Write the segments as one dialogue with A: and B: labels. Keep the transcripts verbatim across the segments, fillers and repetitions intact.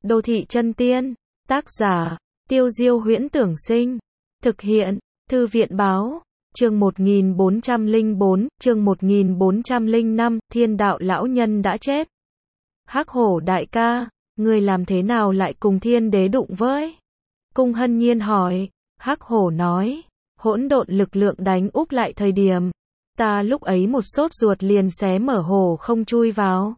A: Đô thị chân tiên. Tác giả, Tiêu Diêu Huyễn Tưởng Sinh. Thực hiện, Thư viện Báo. Chương một nghìn bốn trăm lẻ bốn, chương một nghìn bốn trăm lẻ năm, Thiên đạo lão nhân đã chết. Hắc Hổ đại ca, ngươi làm thế nào lại cùng thiên đế đụng với? Cung Hân Nhiên hỏi. Hắc Hổ nói, hỗn độn lực lượng đánh úp lại thời điểm, ta lúc ấy một sốt ruột liền xé mở hổ không chui vào.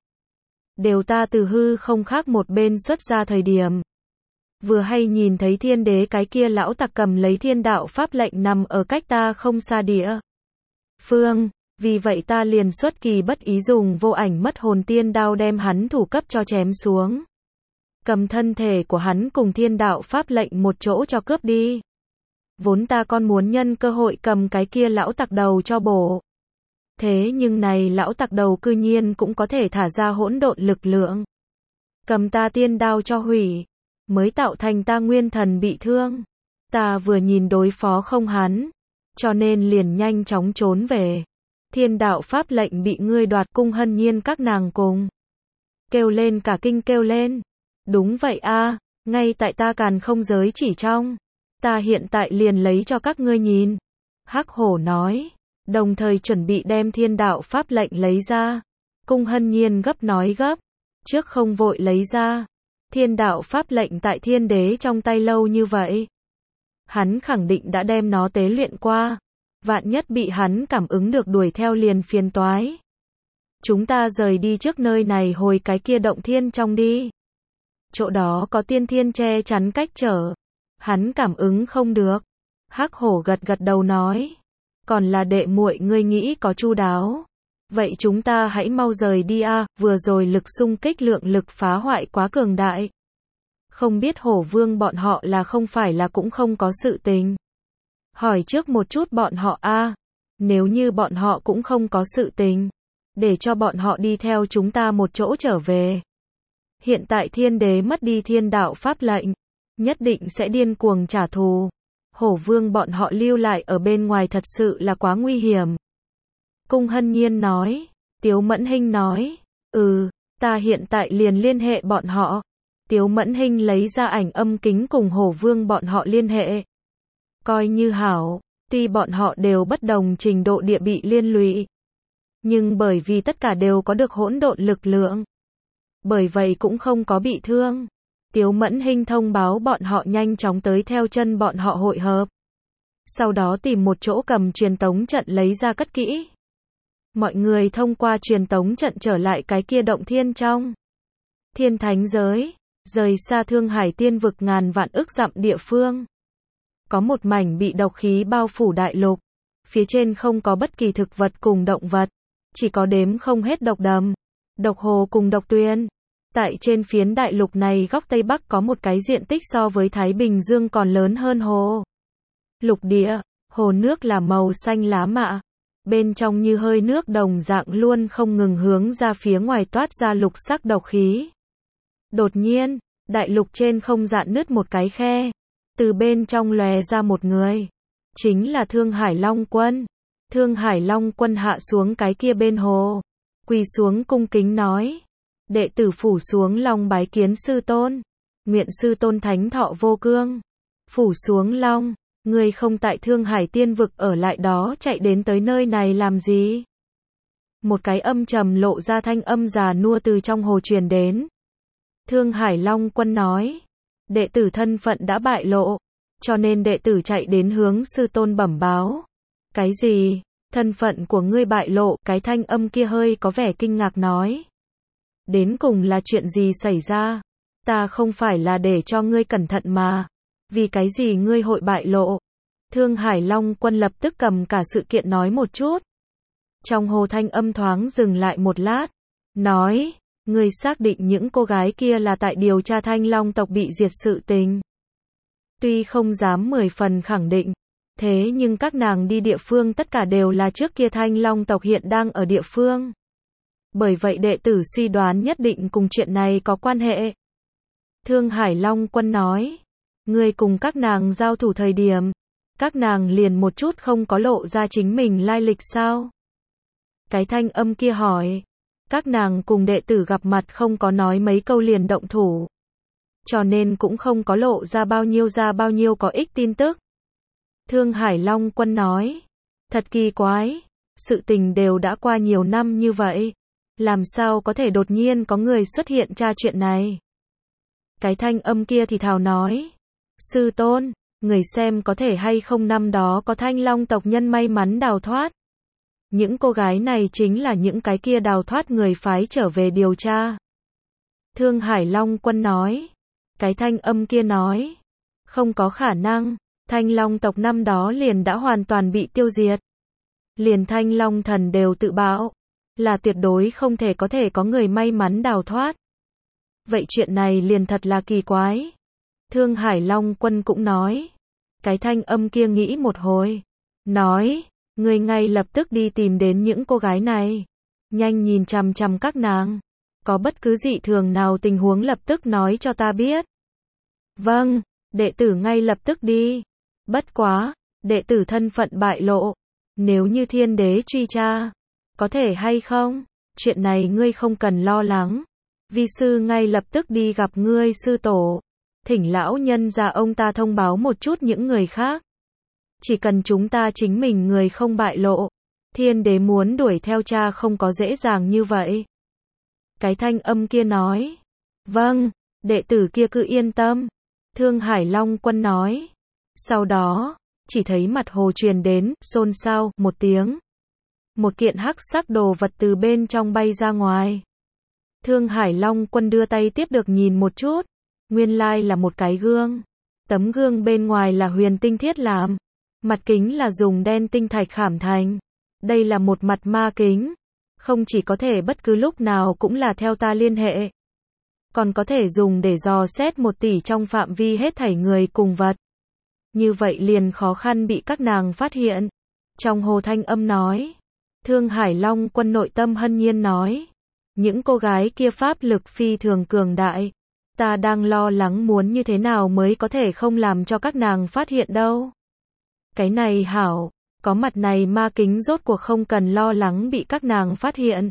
A: Đều ta từ hư không khác một bên xuất ra thời điểm. Vừa hay nhìn thấy thiên đế cái kia lão tặc cầm lấy thiên đạo pháp lệnh nằm ở cách ta không xa địa phương, vì vậy ta liền xuất kỳ bất ý dùng vô ảnh mất hồn tiên đao đem hắn thủ cấp cho chém xuống. Cầm thân thể của hắn cùng thiên đạo pháp lệnh một chỗ cho cướp đi. Vốn ta còn muốn nhân cơ hội cầm cái kia lão tặc đầu cho bổ. Thế nhưng này lão tặc đầu cư nhiên cũng có thể thả ra hỗn độn lực lượng. Cầm ta tiên đao cho hủy. Mới tạo thành ta nguyên thần bị thương. Ta vừa nhìn đối phó không hắn. Cho nên liền nhanh chóng trốn về. Thiên đạo pháp lệnh bị ngươi đoạt. Cung Hân Nhiên các nàng cùng kêu lên cả kinh kêu lên. Đúng vậy a, ngay tại ta càn không giới chỉ trong. Ta hiện tại liền lấy cho các ngươi nhìn. Hắc Hổ nói. Đồng thời chuẩn bị đem thiên đạo pháp lệnh lấy ra. Cung Hân Nhiên gấp nói gấp. Trước không vội lấy ra. Thiên đạo pháp lệnh tại thiên đế trong tay lâu như vậy. Hắn khẳng định đã đem nó tế luyện qua. Vạn nhất bị hắn cảm ứng được đuổi theo liền phiền toái. Chúng ta rời đi trước nơi này hồi cái kia động thiên trong đi. Chỗ đó có tiên thiên che chắn cách trở. Hắn cảm ứng không được. Hắc Hổ gật gật đầu nói. Còn là đệ muội ngươi nghĩ có chu đáo. Vậy chúng ta hãy mau rời đi a, vừa rồi lực xung kích lượng lực phá hoại quá cường đại. Không biết Hổ Vương bọn họ là không phải là cũng không có sự tình. Hỏi trước một chút bọn họ a, nếu như bọn họ cũng không có sự tình, để cho bọn họ đi theo chúng ta một chỗ trở về. Hiện tại thiên đế mất đi thiên đạo pháp lệnh, nhất định sẽ điên cuồng trả thù. Hổ Vương bọn họ lưu lại ở bên ngoài thật sự là quá nguy hiểm. Cung Hân Nhiên nói. Tiếu Mẫn Hinh nói. Ừ, ta hiện tại liền liên hệ bọn họ. Tiếu Mẫn Hinh lấy ra ảnh âm kính cùng Hổ Vương bọn họ liên hệ. Coi như hảo, tuy bọn họ đều bất đồng trình độ địa bị liên lụy. Nhưng bởi vì tất cả đều có được hỗn độn lực lượng. Bởi vậy cũng không có bị thương. Tiếu Mẫn Hinh thông báo bọn họ nhanh chóng tới theo chân bọn họ hội hợp. Sau đó tìm một chỗ cầm truyền tống trận lấy ra cất kỹ. Mọi người thông qua truyền tống trận trở lại cái kia động thiên trong thiên thánh giới, rời xa Thương Hải tiên vực ngàn vạn ức dặm địa phương. Có một mảnh bị độc khí bao phủ đại lục. Phía trên không có bất kỳ thực vật cùng động vật. Chỉ có đếm không hết độc đầm, độc hồ cùng độc tuyền. Tại trên phiến đại lục này góc Tây Bắc có một cái diện tích so với Thái Bình Dương còn lớn hơn hồ lục địa. Hồ nước là màu xanh lá mạ. Bên trong như hơi nước đồng dạng luôn không ngừng hướng ra phía ngoài toát ra lục sắc độc khí. Đột nhiên, đại lục trên không dạn nứt một cái khe. Từ bên trong lòe ra một người. Chính là Thương Hải Long Quân. Thương Hải Long Quân hạ xuống cái kia bên hồ. Quỳ xuống cung kính nói. Đệ tử phủ xuống long bái kiến sư tôn. Nguyện sư tôn thánh thọ vô cương. Phủ xuống long. Ngươi không tại Thương Hải tiên vực ở lại đó chạy đến tới nơi này làm gì? Một cái âm trầm lộ ra thanh âm già nua từ trong hồ truyền đến. Thương Hải Long Quân nói. Đệ tử thân phận đã bại lộ. Cho nên đệ tử chạy đến hướng sư tôn bẩm báo. Cái gì? Thân phận của ngươi bại lộ? Cái thanh âm kia hơi có vẻ kinh ngạc nói. Đến cùng là chuyện gì xảy ra? Ta không phải là để cho ngươi cẩn thận mà. Vì cái gì ngươi hội bại lộ? Thương Hải Long Quân lập tức cầm cả sự kiện nói một chút. Trong hồ thanh âm thoáng dừng lại một lát. Nói, ngươi xác định những cô gái kia là tại điều tra Thanh Long tộc bị diệt sự tình. Tuy không dám mười phần khẳng định. Thế nhưng các nàng đi địa phương tất cả đều là trước kia Thanh Long tộc hiện đang ở địa phương. Bởi vậy đệ tử suy đoán nhất định cùng chuyện này có quan hệ. Thương Hải Long Quân nói. Ngươi cùng các nàng giao thủ thời điểm. Các nàng liền một chút không có lộ ra chính mình lai lịch sao? Cái thanh âm kia hỏi. Các nàng cùng đệ tử gặp mặt không có nói mấy câu liền động thủ. cho nên cũng không có lộ ra bao nhiêu ra bao nhiêu có ích tin tức. Thương Hải Long Quân nói, thật kỳ quái, sự tình đều đã qua nhiều năm như vậy, làm sao có thể đột nhiên có người xuất hiện tra chuyện này. Cái thanh âm kia thì thào nói, sư tôn, người xem có thể hay không năm đó có Thanh Long tộc nhân may mắn đào thoát. Những cô gái này chính là những cái kia đào thoát người phái trở về điều tra. Thương Hải Long Quân nói, cái thanh âm kia nói, không có khả năng, Thanh Long tộc năm đó liền đã hoàn toàn bị tiêu diệt. Liền Thanh Long thần đều tự bạo, là tuyệt đối không thể có thể có người may mắn đào thoát. Vậy chuyện này liền thật là kỳ quái. Thương Hải Long Quân cũng nói, cái thanh âm kia nghĩ một hồi, nói, người ngay lập tức đi tìm đến những cô gái này, nhanh nhìn chằm chằm các nàng, có bất cứ dị thường nào tình huống lập tức nói cho ta biết. Vâng, đệ tử ngay lập tức đi. Bất quá, đệ tử thân phận bại lộ, nếu như thiên đế truy tra, có thể hay không? Chuyện này ngươi không cần lo lắng. Vi sư ngay lập tức đi gặp ngươi sư tổ, thỉnh lão nhân gia ông ta thông báo một chút những người khác. Chỉ cần chúng ta chính mình người không bại lộ, thiên đế muốn đuổi theo cha không có dễ dàng như vậy. Cái thanh âm kia nói, vâng, đệ tử kia cứ yên tâm. Thương Hải Long Quân nói. Sau đó, chỉ thấy mặt hồ truyền đến, xôn xao, một tiếng. Một kiện hắc sắc đồ vật từ bên trong bay ra ngoài. Thương Hải Long Quân đưa tay tiếp được nhìn một chút. Nguyên lai là một cái gương. Tấm gương bên ngoài là huyền tinh thiết làm. Mặt kính là dùng đen tinh thạch khảm thành. Đây là một mặt ma kính. Không chỉ có thể bất cứ lúc nào cũng là theo ta liên hệ. Còn có thể dùng để dò xét một tỷ trong phạm vi hết thảy người cùng vật. Như vậy liền khó khăn bị các nàng phát hiện. Trong hồ thanh âm nói. Thương Hải Long Quân nội tâm hân nhiên nói. Những cô gái kia pháp lực phi thường cường đại. Ta đang lo lắng muốn như thế nào mới có thể không làm cho các nàng phát hiện đâu. Cái này hảo, có mặt này ma kính rốt cuộc không cần lo lắng bị các nàng phát hiện.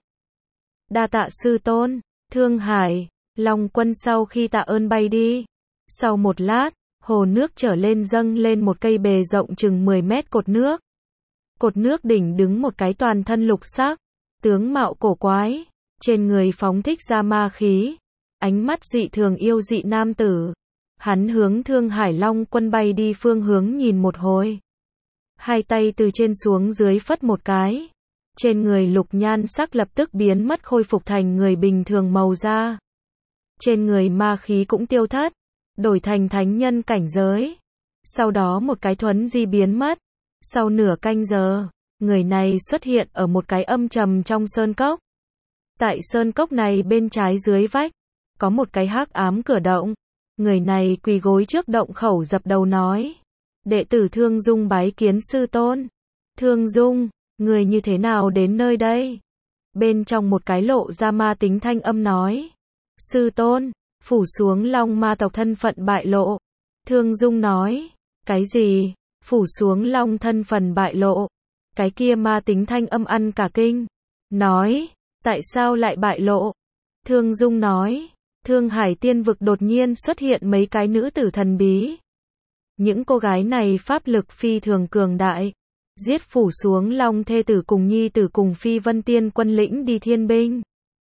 A: Đa tạ sư tôn. Thương Hải Long Quân sau khi tạ ơn bay đi. Sau một lát, hồ nước trở lên dâng lên một cây bề rộng chừng mười mét cột nước. Cột nước đỉnh đứng một cái toàn thân lục sắc, tướng mạo cổ quái, trên người phóng thích ra ma khí, ánh mắt dị thường yêu dị nam tử. Hắn hướng Thương Hải Long Quân bay đi phương hướng nhìn một hồi. Hai tay từ trên xuống dưới phất một cái. Trên người lục nhan sắc lập tức biến mất khôi phục thành người bình thường màu da. Trên người ma khí cũng tiêu thất, đổi thành thánh nhân cảnh giới. Sau đó một cái thuấn di biến mất. Sau nửa canh giờ, người này xuất hiện ở một cái âm trầm trong sơn cốc. Tại sơn cốc này bên trái dưới vách, có một cái hắc ám cửa động. Người này quỳ gối trước động khẩu dập đầu nói. Đệ tử Thương Dung bái kiến sư tôn. Thương Dung, người như thế nào đến nơi đây? Bên trong một cái lộ ra ma tính thanh âm nói. Sư tôn, phủ xuống long ma tộc thân phận bại lộ. Thương Dung nói. Cái gì? Phủ xuống long thân phần bại lộ. Cái kia ma tính thanh âm ăn cả kinh. Nói. Tại sao lại bại lộ? Thương Dung nói. Thương Hải tiên vực đột nhiên xuất hiện mấy cái nữ tử thần bí. Những cô gái này pháp lực phi thường cường đại. Giết phủ xuống long thê tử cùng nhi tử cùng Phi Vân Tiên quân lĩnh đi thiên binh.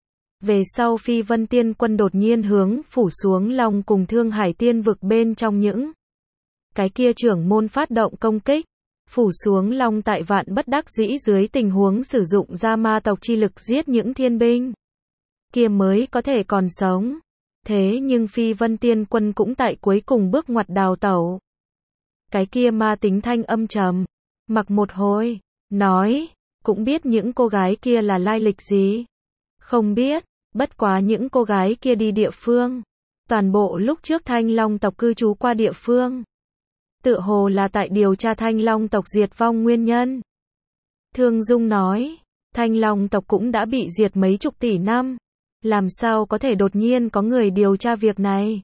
A: Về sau Phi Vân Tiên quân đột nhiên hướng phủ xuống long cùng Thương Hải tiên vực bên trong những cái kia trưởng môn phát động công kích. Phủ xuống long tại vạn bất đắc dĩ dưới tình huống sử dụng ra ma tộc chi lực giết những thiên binh kia mới có thể còn sống. Thế nhưng Phi Vân Tiên quân cũng tại cuối cùng bước ngoặt đào tẩu. Cái kia ma tính thanh âm trầm, mặc một hồi, nói, cũng biết những cô gái kia là lai lịch gì. Không biết, bất quá những cô gái kia đi địa phương. Toàn bộ lúc trước Thanh Long tộc cư trú qua địa phương. Tựa hồ là tại điều tra Thanh Long tộc diệt vong nguyên nhân. Thương Dung nói, Thanh Long tộc cũng đã bị diệt mấy chục tỷ năm. Làm sao có thể đột nhiên có người điều tra việc này?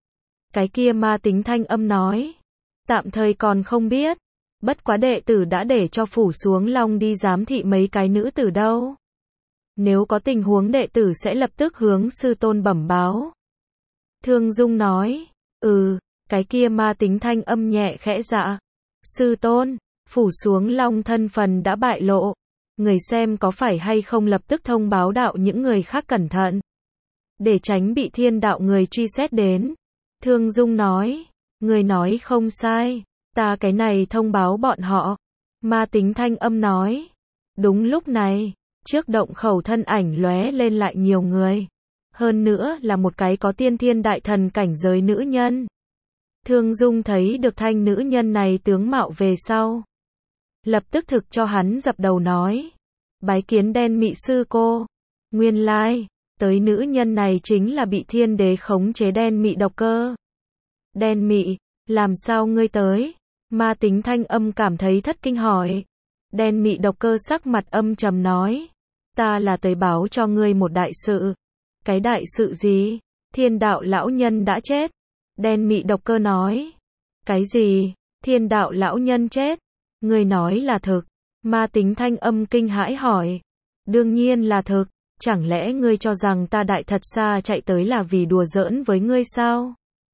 A: Cái kia ma tính thanh âm nói. Tạm thời còn không biết. Bất quá đệ tử đã để cho phủ xuống long đi giám thị mấy cái nữ tử đâu. Nếu có tình huống đệ tử sẽ lập tức hướng sư tôn bẩm báo. Thương Dung nói, ừ, cái kia ma tính thanh âm nhẹ khẽ dạ. Sư tôn, phủ xuống long thân phần đã bại lộ. Người xem có phải hay không lập tức thông báo đạo những người khác cẩn thận. Để tránh bị thiên đạo người truy xét đến. Thương Dung nói, người nói không sai, ta cái này thông báo bọn họ. Ma tính thanh âm nói. Đúng lúc này, trước động khẩu thân ảnh lóe lên lại nhiều người. Hơn nữa là một cái có tiên thiên đại thần cảnh giới nữ nhân. Thương Dung thấy được thanh nữ nhân này tướng mạo về sau. Lập tức thực cho hắn dập đầu nói. Bái kiến đen mị sư cô. Nguyên lai, tới nữ nhân này chính là bị thiên đế khống chế đen mị độc cơ. Đen mị, làm sao ngươi tới? Ma tính thanh âm cảm thấy thất kinh hỏi. Đen mị độc cơ sắc mặt âm trầm nói. Ta là tới báo cho ngươi một đại sự. Cái đại sự gì? Thiên đạo lão nhân đã chết. Đen mị độc cơ nói. Cái gì? Thiên đạo lão nhân chết? Ngươi nói là thực. Ma tính thanh âm kinh hãi hỏi. Đương nhiên là thực. Chẳng lẽ ngươi cho rằng ta đại thật xa chạy tới là vì đùa giỡn với ngươi sao?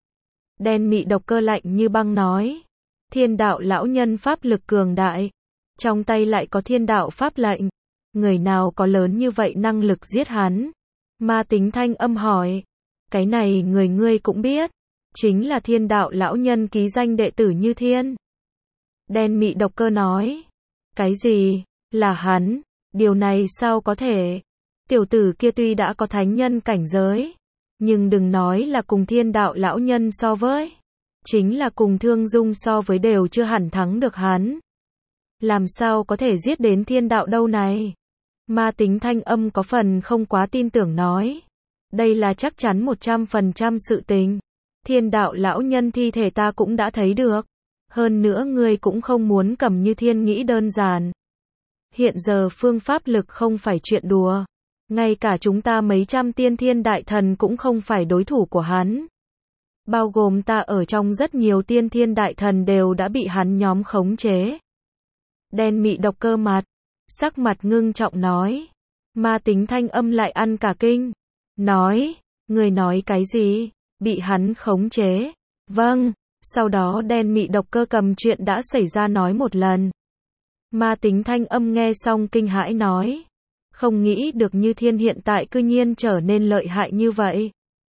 A: Đen mị độc cơ lạnh như băng nói. Thiên đạo lão nhân pháp lực cường đại. Trong tay lại có thiên đạo pháp lệnh. Người nào có lớn như vậy năng lực giết hắn? Ma tính thanh âm hỏi. Cái này người ngươi cũng biết. Chính là thiên đạo lão nhân ký danh đệ tử Như Thiên. Đen mị độc cơ nói. Cái gì? Là hắn? Điều này sao có thể? Tiểu tử kia tuy đã có thánh nhân cảnh giới. Nhưng đừng nói là cùng thiên đạo lão nhân so với. Chính là cùng Thương Dung so với đều chưa hẳn thắng được hắn. Làm sao có thể giết đến thiên đạo đâu này? Ma tính thanh âm có phần không quá tin tưởng nói. Đây là chắc chắn một trăm phần trăm sự tình. Thiên đạo lão nhân thi thể ta cũng đã thấy được. Hơn nữa ngươi cũng không muốn cầm Như Thiên nghĩ đơn giản. Hiện giờ phương pháp lực không phải chuyện đùa. Ngay cả chúng ta mấy trăm tiên thiên đại thần cũng không phải đối thủ của hắn. Bao gồm ta ở trong rất nhiều tiên thiên đại thần đều đã bị hắn nhóm khống chế. Đen mị độc cơ mặt. Sắc mặt ngưng trọng nói. Ma tính thanh âm lại ăn cả kinh. Nói. Người nói cái gì? Bị hắn khống chế. Vâng. Sau đó đen mị độc cơ cầm chuyện đã xảy ra nói một lần. Ma tính thanh âm nghe xong kinh hãi nói. Không nghĩ được Như Thiên hiện tại cư nhiên trở nên lợi hại như vậy.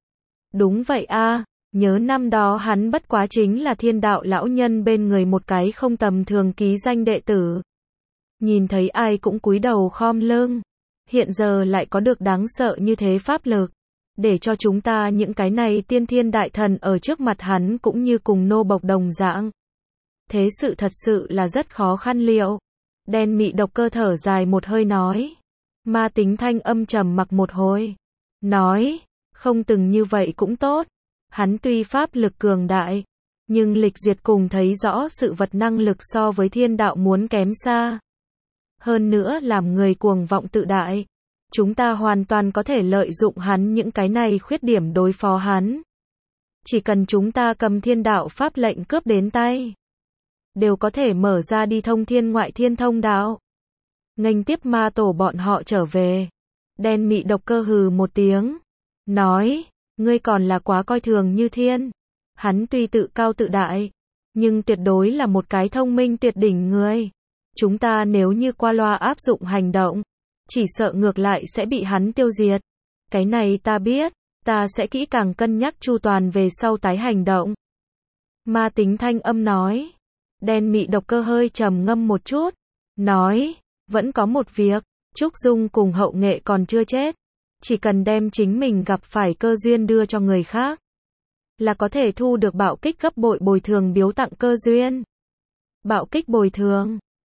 A: Đúng vậy a, nhớ năm đó hắn bất quá chính là thiên đạo lão nhân bên người một cái không tầm thường ký danh đệ tử. Nhìn thấy ai cũng cúi đầu khom lưng. Hiện giờ lại có được đáng sợ như thế pháp lực. Để cho chúng ta những cái này tiên thiên đại thần ở trước mặt hắn cũng như cùng nô bộc đồng dạng. Thế sự thật sự là rất khó khăn liệu. Đen mị độc cơ thở dài một hơi nói. Ma tính thanh âm trầm mặc một hồi. Nói, không từng như vậy cũng tốt. Hắn tuy pháp lực cường đại, nhưng lịch duyệt cùng thấy rõ sự vật năng lực so với thiên đạo muốn kém xa. Hơn nữa làm người cuồng vọng tự đại. Chúng ta hoàn toàn có thể lợi dụng hắn những cái này khuyết điểm đối phó hắn. Chỉ cần chúng ta cầm thiên đạo pháp lệnh cướp đến tay. Đều có thể mở ra đi thông thiên ngoại thiên thông đạo. Nghênh tiếp ma tổ bọn họ trở về. Đen mị độc cơ hừ một tiếng. Nói, ngươi còn là quá coi thường Như Thiên. Hắn tuy tự cao tự đại, nhưng tuyệt đối là một cái thông minh tuyệt đỉnh người. Chúng ta nếu như qua loa áp dụng hành động, chỉ sợ ngược lại sẽ bị hắn tiêu diệt. Cái này ta biết, ta sẽ kỹ càng cân nhắc chu toàn về sau tái hành động. Ma tính thanh âm nói. Đen mị độc cơ hơi trầm ngâm một chút. Nói, vẫn có một việc, Trúc Dung cùng Hậu Nghệ còn chưa chết. Chỉ cần đem chính mình gặp phải cơ duyên đưa cho người khác, là có thể thu được bạo kích gấp bội bồi thường biếu tặng cơ duyên. Bạo kích bồi thường.